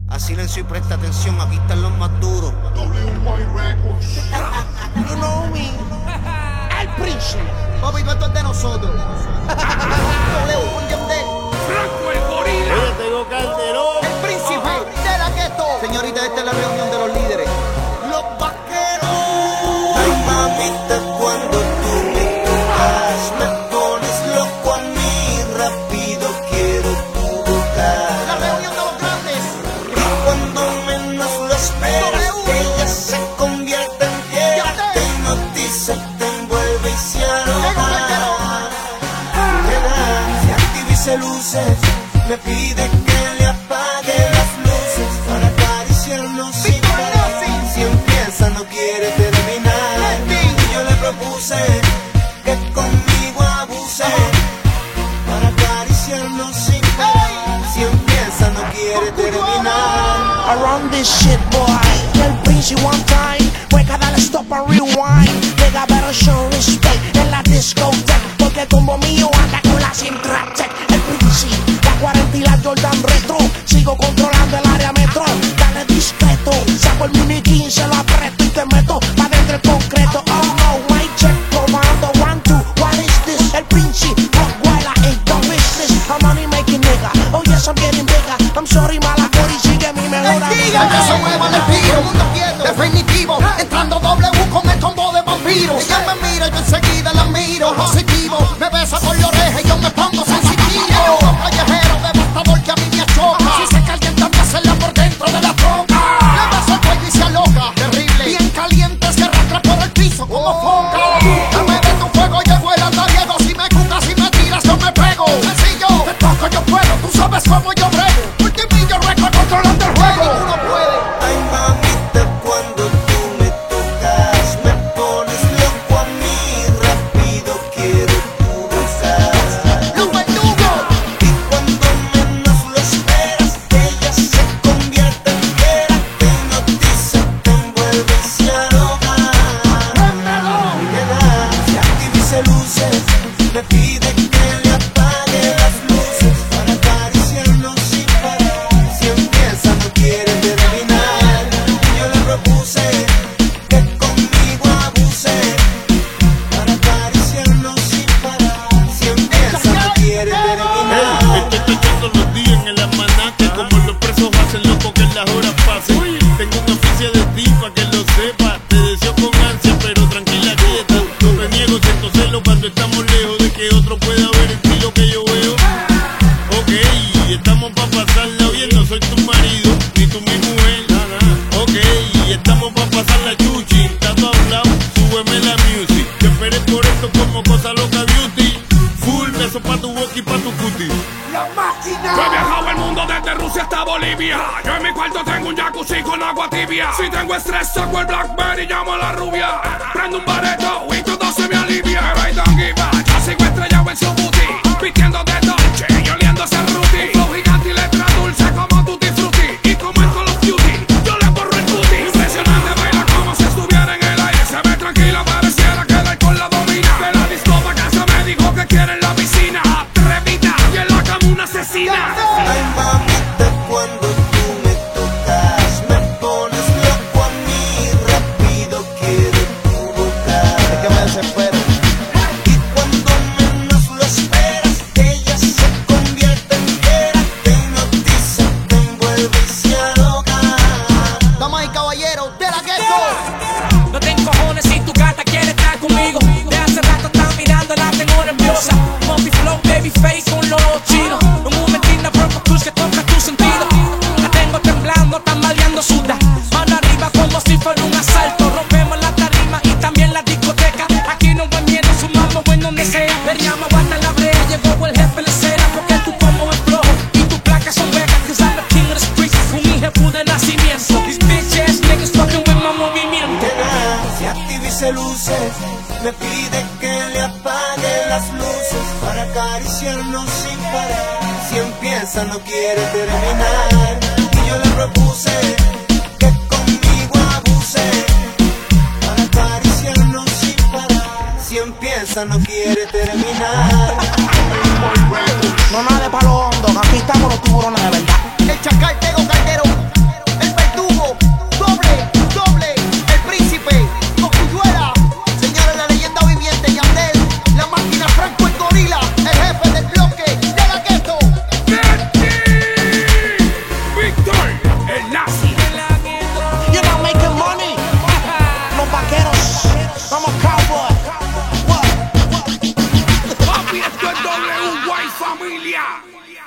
Haz silencio y presta atención, aquí están los más duros. You know me. El Príncipe. Papi, esto es de nosotros. W con Yandel. Franco el gorila. Oye, tengo Calderón. El Príncipe de la Gueto. Señorita, esta es la reunión de los líderes. Los vaqueros. Ay, mamita, cuando tú me tocas, me pones loco a mí, rápido quiero tu boca. La reunión de los grandes. Y cuando menos lo esperas, ella se convierte en piedra, te hipnotiza, te envuelve y se aloja. Se activa y se luce, me pide que le apague las luces para acariciarnos sin parar. Si empieza no quiere terminar, y yo le propuse que conmigo abuse para acariciarnos sin parar. Si empieza no quiere terminar. Around this shit, boy. El Príncipe one time. Juega, dale stop and rewind. Nigga, better show respect en la discoteca, porque como mío anda con la Sintractec. El Príncipe, la 40 y la Jordan Retro. Sigo controlando el área metro. Dale discreto. Saco el mini 15, lo aprieto y te meto pa' dentro el concreto. Oh no, my check, comando 1, 2. What is this? El Príncipe, Rockweiler ain't the business. I'm money making nigga. Oh yes, I'm getting bigger. I'm sorry, mala y sigue mi mejor amiga. Que se muevan el tiro, definitivo, entrando W con el combo de vampiros. Ella me mira y yo enseguida la miro. Positivo, me besa por la oreja y yo me pongo sensitivo. Callejero devastador que a mí me choca. Si se calienta me hacerla por dentro de la tronca. Le beso el cuello y se aloca, terrible. Bien caliente se arrastra por el piso como foca. Dame de tu fuego, llego el andariego. Si me cucas, si me tiras, yo me pego. Sencillo, te toco, yo puedo, tú sabes cómo yo brego. Multimillo récord controlando el juego. Uno puede. Ay, mamita, cuando tú me tocas, me pones loco a mí, rápido quiero tu boca. ¡Los verdugos! Y cuando menos lo esperas, ella se convierte en piedra, te hipnotiza, te envuelve y se aloja. Se activa y se luce, me pide que le apague las luces para acariciarnos sin parar. Si empieza no quiere terminar, y yo le propuse que conmigo abuse para acariciarnos sin parar. Si empieza no quiere terminar. Estoy todos los días en el almanaque, como los presos hacen loco que las horas pasen. Tengo un oficio de ti pa' que lo sepa. Te deseo con ansia, pero tranquila quieta. No me niego, siento celo cuando estamos lejos de que otro pueda ver en ti lo que yo veo. Ok, estamos pa' pasarla bien, no soy tu marido, ni tú mi mujer. Ok, estamos pa' pasarla chuchi. Está todo hablado, súbeme la music. Te esperé por esto como cosa loca beauty. Full beso pa' tu boca y pa' tu cutie. La máquina. Yo he viajado el mundo desde Rusia hasta Bolivia. Yo en mi cuarto tengo un jacuzzi con agua tibia. Si tengo estrés saco el Blackberry y llamo a la rubia. Prendo un bareto y todo se me alivia. Pero I don't give a, yo sigo estrellado en su booty, vistiendo de Dolce y oliendo ese Ruti. Flow gigante y letra dulce como Tutti Frutti. Y como en Call of Duty, yo le borro el booty. Impresionante, baila como si estuviera en el aire. Se ve tranquila, pareciera que el alcohol la domina. De la disco pa' casa me dijo que quiere en la piscina. Atrevida y en la cama una asesina. Ay, mamita, cuando tú me tocas, me pones loco a mí, rápido quiero tu boca. Es que me desespero. Y cuando menos lo esperas, ella se convierte en piedra, te hipnotiza, te envuelve y se aloja. Damas y caballeros de la Gueto. No te encojones si tu gata quiere estar conmigo. De hace rato está mirando, la tengo nerviosa. Monkey flow, baby face con los chinos. Un momentito, Purple Cruise que toca tu sentido. La tengo temblando, tambaleando suda. Mano arriba como si fuera un asalto. Rompemos la tarima y también la discoteca. Aquí no hay miedo, sumamos en donde sea. Veríamos hasta la brea, llegó el jefe de cera. Porque tu combo es flojo y tus placas son becas. Cause I'm the king of the streets, un hijo de nacimiento. These bitch ass niggas fucking with my movimiento. Se activa y se luce, me pide que le apague las luces para acariciarnos sin parar. Si empieza no quiere terminar, y yo le propuse que conmigo abuse para acariciarnos sin parar. Si empieza no quiere terminar. No nada de palo hondo, que aquí estamos los tiburones de verdad. El chacal Tego Calderón. W, White Familia.